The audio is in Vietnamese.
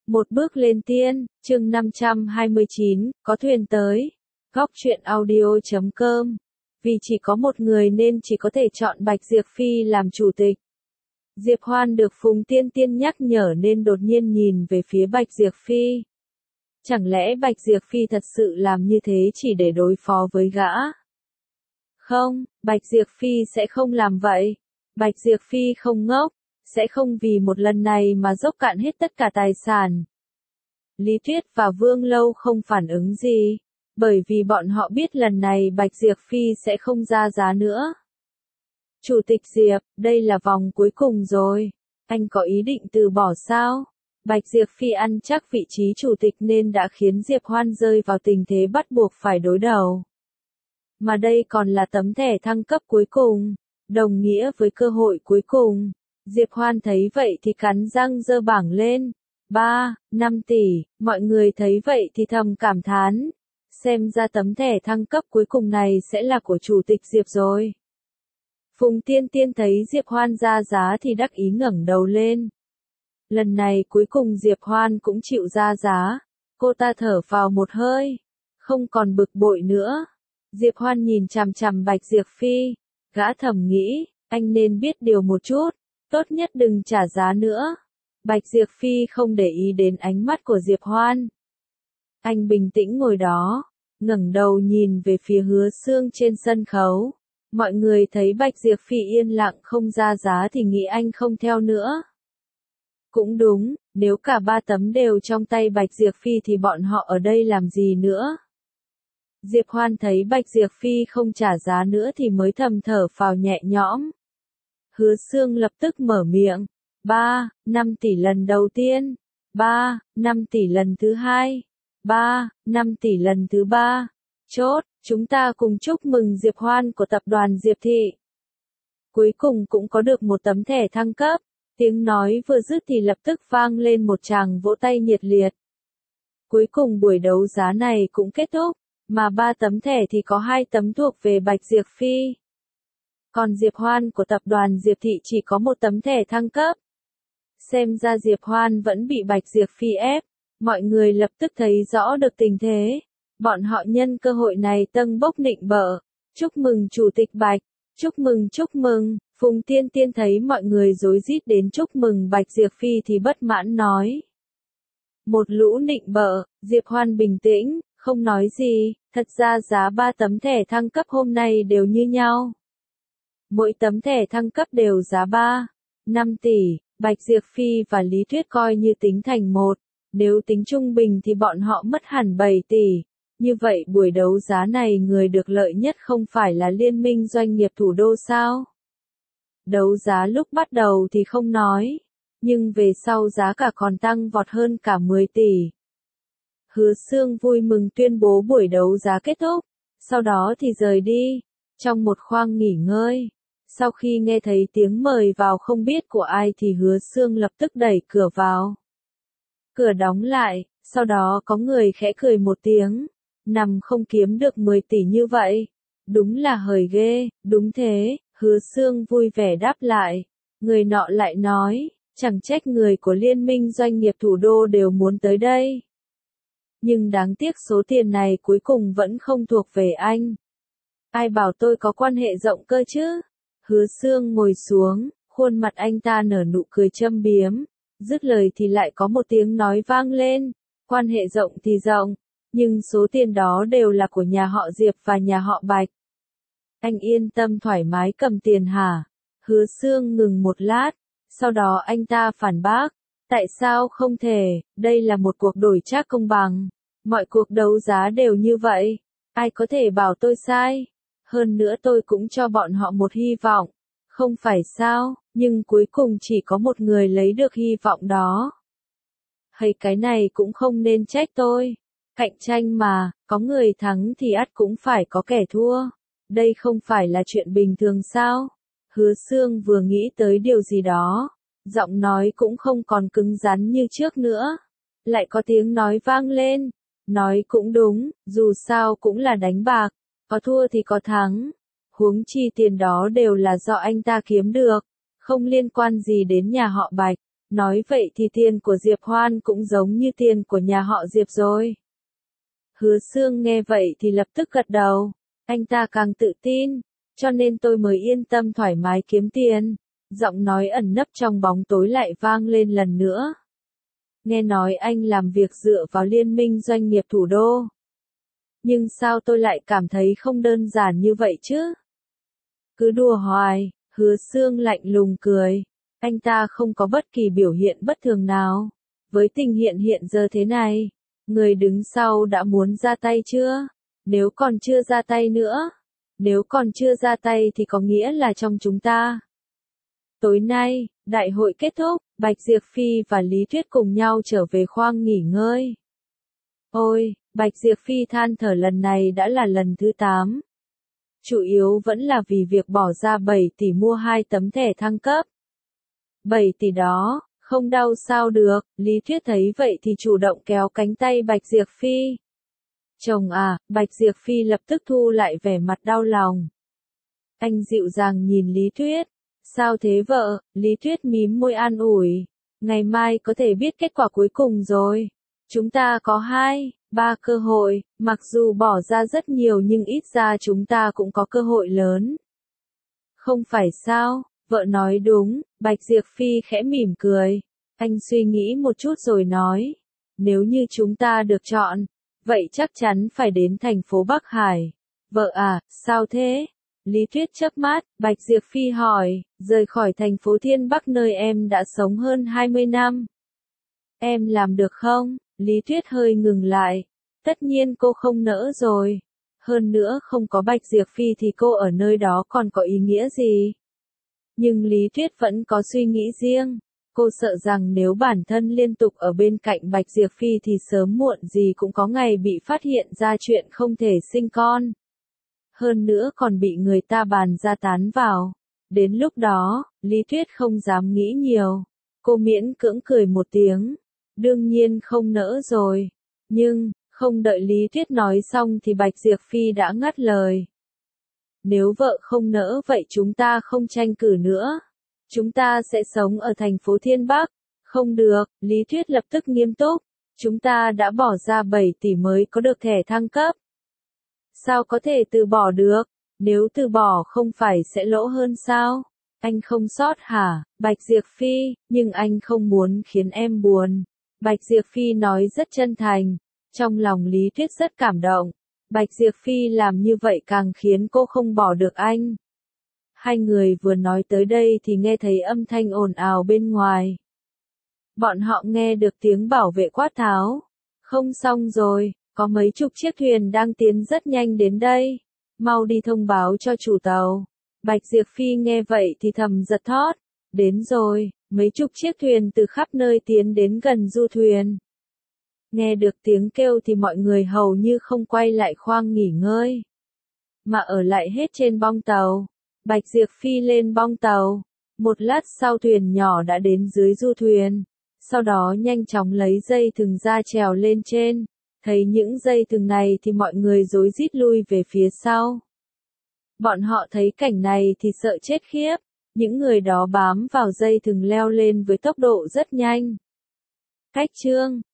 Một bước lên tiên, chương 529, có thuyền tới. Góc truyện audio.com. Vì chỉ có một người nên chỉ có thể chọn Bạch Diệp Phi làm chủ tịch. Diệp Hoan được Phùng Tiên Tiên nhắc nhở nên đột nhiên nhìn về phía Bạch Diệp Phi. Chẳng lẽ Bạch Diệp Phi thật sự làm như thế chỉ để đối phó với gã? Không, Bạch Diệp Phi sẽ không làm vậy. Bạch Diệp Phi không ngốc, sẽ không vì một lần này mà dốc cạn hết tất cả tài sản. Lý Tuyết và Vương Lâu không phản ứng gì, bởi vì bọn họ biết lần này Bạch Diệp Phi sẽ không ra giá nữa. Chủ tịch Diệp, đây là vòng cuối cùng rồi, anh có ý định từ bỏ sao? Bạch Diệp Phi ăn chắc vị trí chủ tịch nên đã khiến Diệp Hoan rơi vào tình thế bắt buộc phải đối đầu. Mà đây còn là tấm thẻ thăng cấp cuối cùng, đồng nghĩa với cơ hội cuối cùng. Diệp Hoan thấy vậy thì cắn răng giơ bảng lên. 5 tỷ, mọi người thấy vậy thì thầm cảm thán. Xem ra tấm thẻ thăng cấp cuối cùng này sẽ là của chủ tịch Diệp rồi. Phùng Tiên Tiên thấy Diệp Hoan ra giá thì đắc ý ngẩng đầu lên. Lần này cuối cùng Diệp Hoan cũng chịu ra giá. Cô ta thở vào một hơi, không còn bực bội nữa. Diệp Hoan nhìn chằm chằm Bạch Diệp Phi, gã thầm nghĩ, anh nên biết điều một chút, tốt nhất đừng trả giá nữa. Bạch Diệp Phi không để ý đến ánh mắt của Diệp Hoan. Anh bình tĩnh ngồi đó, ngẩng đầu nhìn về phía Hứa Xương trên sân khấu. Mọi người thấy Bạch Diệp Phi yên lặng không ra giá thì nghĩ anh không theo nữa. Cũng đúng, nếu cả 3 tấm đều trong tay Bạch Diệp Phi thì bọn họ ở đây làm gì nữa? Diệp Hoan thấy Bạch Diệp Phi không trả giá nữa thì mới thầm thở phào nhẹ nhõm. Hứa Xương lập tức mở miệng. 5 tỷ lần đầu tiên. 5 tỷ lần thứ hai. 5 tỷ lần thứ ba. Chốt, chúng ta cùng chúc mừng Diệp Hoan của tập đoàn Diệp Thị. Cuối cùng cũng có được một tấm thẻ thăng cấp. Tiếng nói vừa dứt thì lập tức vang lên một tràng vỗ tay nhiệt liệt. Cuối cùng buổi đấu giá này cũng kết thúc, mà 3 tấm thẻ thì có 2 tấm thuộc về Bạch Diệp Phi. Còn Diệp Hoan của tập đoàn Diệp Thị chỉ có 1 tấm thẻ thăng cấp. Xem ra Diệp Hoan vẫn bị Bạch Diệp Phi ép, mọi người lập tức thấy rõ được tình thế. Bọn họ nhân cơ hội này tâng bốc nịnh bợ. Chúc mừng Chủ tịch Bạch, chúc mừng chúc mừng. Phùng Tiên Tiên thấy mọi người rối rít đến chúc mừng Bạch Diệp Phi thì bất mãn nói. Một lũ nịnh bợ, Diệp Hoan bình tĩnh, không nói gì, thật ra giá 3 tấm thẻ thăng cấp hôm nay đều như nhau. Mỗi tấm thẻ thăng cấp đều giá 5 tỷ, Bạch Diệp Phi và Lý Tuyết coi như tính thành một, nếu tính trung bình thì bọn họ mất hẳn 7 tỷ. Như vậy buổi đấu giá này người được lợi nhất không phải là Liên minh doanh nghiệp thủ đô sao? Đấu giá lúc bắt đầu thì không nói, nhưng về sau giá cả còn tăng vọt hơn cả 10 tỷ. Hứa Xương vui mừng tuyên bố buổi đấu giá kết thúc, sau đó thì rời đi, trong một khoang nghỉ ngơi. Sau khi nghe thấy tiếng mời vào không biết của ai thì Hứa Xương lập tức đẩy cửa vào. Cửa đóng lại, sau đó có người khẽ cười một tiếng, nằm không kiếm được 10 tỷ như vậy. Đúng là hời ghê, đúng thế, Hứa Xương vui vẻ đáp lại. Người nọ lại nói, chẳng trách người của Liên minh doanh nghiệp thủ đô đều muốn tới đây. Nhưng đáng tiếc số tiền này cuối cùng vẫn không thuộc về anh. Ai bảo tôi có quan hệ rộng cơ chứ? Hứa Xương ngồi xuống, khuôn mặt anh ta nở nụ cười châm biếm. Dứt lời thì lại có một tiếng nói vang lên. Quan hệ rộng thì rộng, nhưng số tiền đó đều là của nhà họ Diệp và nhà họ Bạch. Anh yên tâm thoải mái cầm tiền hả? Hứa Xương ngừng một lát, sau đó anh ta phản bác. Tại sao không thể, đây là một cuộc đổi trác công bằng. Mọi cuộc đấu giá đều như vậy. Ai có thể bảo tôi sai? Hơn nữa tôi cũng cho bọn họ một hy vọng. Không phải sao, nhưng cuối cùng chỉ có một người lấy được hy vọng đó. Hay cái này cũng không nên trách tôi. Cạnh tranh mà, có người thắng thì ắt cũng phải có kẻ thua. Đây không phải là chuyện bình thường sao? Hứa Xương vừa nghĩ tới điều gì đó. Giọng nói cũng không còn cứng rắn như trước nữa. Lại có tiếng nói vang lên. Nói cũng đúng, dù sao cũng là đánh bạc. Có thua thì có thắng. Huống chi tiền đó đều là do anh ta kiếm được. Không liên quan gì đến nhà họ Bạch. Nói vậy thì tiền của Diệp Hoan cũng giống như tiền của nhà họ Diệp rồi. Hứa Xương nghe vậy thì lập tức gật đầu. Anh ta càng tự tin, cho nên tôi mới yên tâm thoải mái kiếm tiền. Giọng nói ẩn nấp trong bóng tối lại vang lên lần nữa. Nghe nói anh làm việc dựa vào Liên minh doanh nghiệp thủ đô. Nhưng sao tôi lại cảm thấy không đơn giản như vậy chứ? Cứ đùa hoài, Hứa Xương lạnh lùng cười. Anh ta không có bất kỳ biểu hiện bất thường nào. Với tình hiện giờ thế này, người đứng sau đã muốn ra tay chưa? Nếu còn chưa ra tay nữa. Nếu còn chưa ra tay thì có nghĩa là trong chúng ta. Tối nay, đại hội kết thúc, Bạch Diệp Phi và Lý Tuyết cùng nhau trở về khoang nghỉ ngơi. Ôi, Bạch Diệp Phi than thở lần này đã là lần thứ 8. Chủ yếu vẫn là vì việc bỏ ra 7 tỷ mua 2 tấm thẻ thăng cấp. 7 tỷ đó, không đau sao được, Lý Tuyết thấy vậy thì chủ động kéo cánh tay Bạch Diệp Phi. Chồng à, Bạch Diệp Phi lập tức thu lại vẻ mặt đau lòng. Anh dịu dàng nhìn Lý Tuyết. Sao thế vợ? Lý Tuyết mím môi an ủi. Ngày mai có thể biết kết quả cuối cùng rồi. Chúng ta có 2, 3 cơ hội, mặc dù bỏ ra rất nhiều nhưng ít ra chúng ta cũng có cơ hội lớn. Không phải sao? Vợ nói đúng, Bạch Diệp Phi khẽ mỉm cười. Anh suy nghĩ một chút rồi nói. Nếu như chúng ta được chọn, vậy chắc chắn phải đến thành phố Bắc Hải. Vợ à, sao thế? Lý Tuyết chớp mắt, Bạch Diệp Phi hỏi, rời khỏi thành phố Thiên Bắc nơi em đã sống hơn 20 năm. Em làm được không? Lý Tuyết hơi ngừng lại. Tất nhiên cô không nỡ rồi. Hơn nữa không có Bạch Diệp Phi thì cô ở nơi đó còn có ý nghĩa gì? Nhưng Lý Tuyết vẫn có suy nghĩ riêng. Cô sợ rằng nếu bản thân liên tục ở bên cạnh Bạch Diệp Phi thì sớm muộn gì cũng có ngày bị phát hiện ra chuyện không thể sinh con. Hơn nữa còn bị người ta bàn ra tán vào. Đến lúc đó, Lý Tuyết không dám nghĩ nhiều. Cô miễn cưỡng cười một tiếng. Đương nhiên không nỡ rồi. Nhưng, không đợi Lý Tuyết nói xong thì Bạch Diệp Phi đã ngắt lời. Nếu vợ không nỡ vậy chúng ta không tranh cử nữa. Chúng ta sẽ sống ở thành phố Thiên Bắc. Không được, Lý Tuyết lập tức nghiêm túc. Chúng ta đã bỏ ra 7 tỷ mới có được thẻ thăng cấp. Sao có thể từ bỏ được? Nếu từ bỏ không phải sẽ lỗ hơn sao? Anh không sót hả? Bạch Diệp Phi, nhưng anh không muốn khiến em buồn. Bạch Diệp Phi nói rất chân thành. Trong lòng Lý Tuyết rất cảm động. Bạch Diệp Phi làm như vậy càng khiến cô không bỏ được anh. Hai người vừa nói tới đây thì nghe thấy âm thanh ồn ào bên ngoài. Bọn họ nghe được tiếng bảo vệ quát tháo. Không xong rồi, có mấy chục chiếc thuyền đang tiến rất nhanh đến đây. Mau đi thông báo cho chủ tàu. Bạch Diệp Phi nghe vậy thì thầm giật thót. Đến rồi, mấy chục chiếc thuyền từ khắp nơi tiến đến gần du thuyền. Nghe được tiếng kêu thì mọi người hầu như không quay lại khoang nghỉ ngơi, mà ở lại hết trên bong tàu. Bạch Diệp Phi lên bong tàu. Một lát sau thuyền nhỏ đã đến dưới du thuyền. Sau đó nhanh chóng lấy dây thừng ra trèo lên trên. Thấy những dây thừng này thì mọi người rối rít lui về phía sau. Bọn họ thấy cảnh này thì sợ chết khiếp. Những người đó bám vào dây thừng leo lên với tốc độ rất nhanh. Cách chương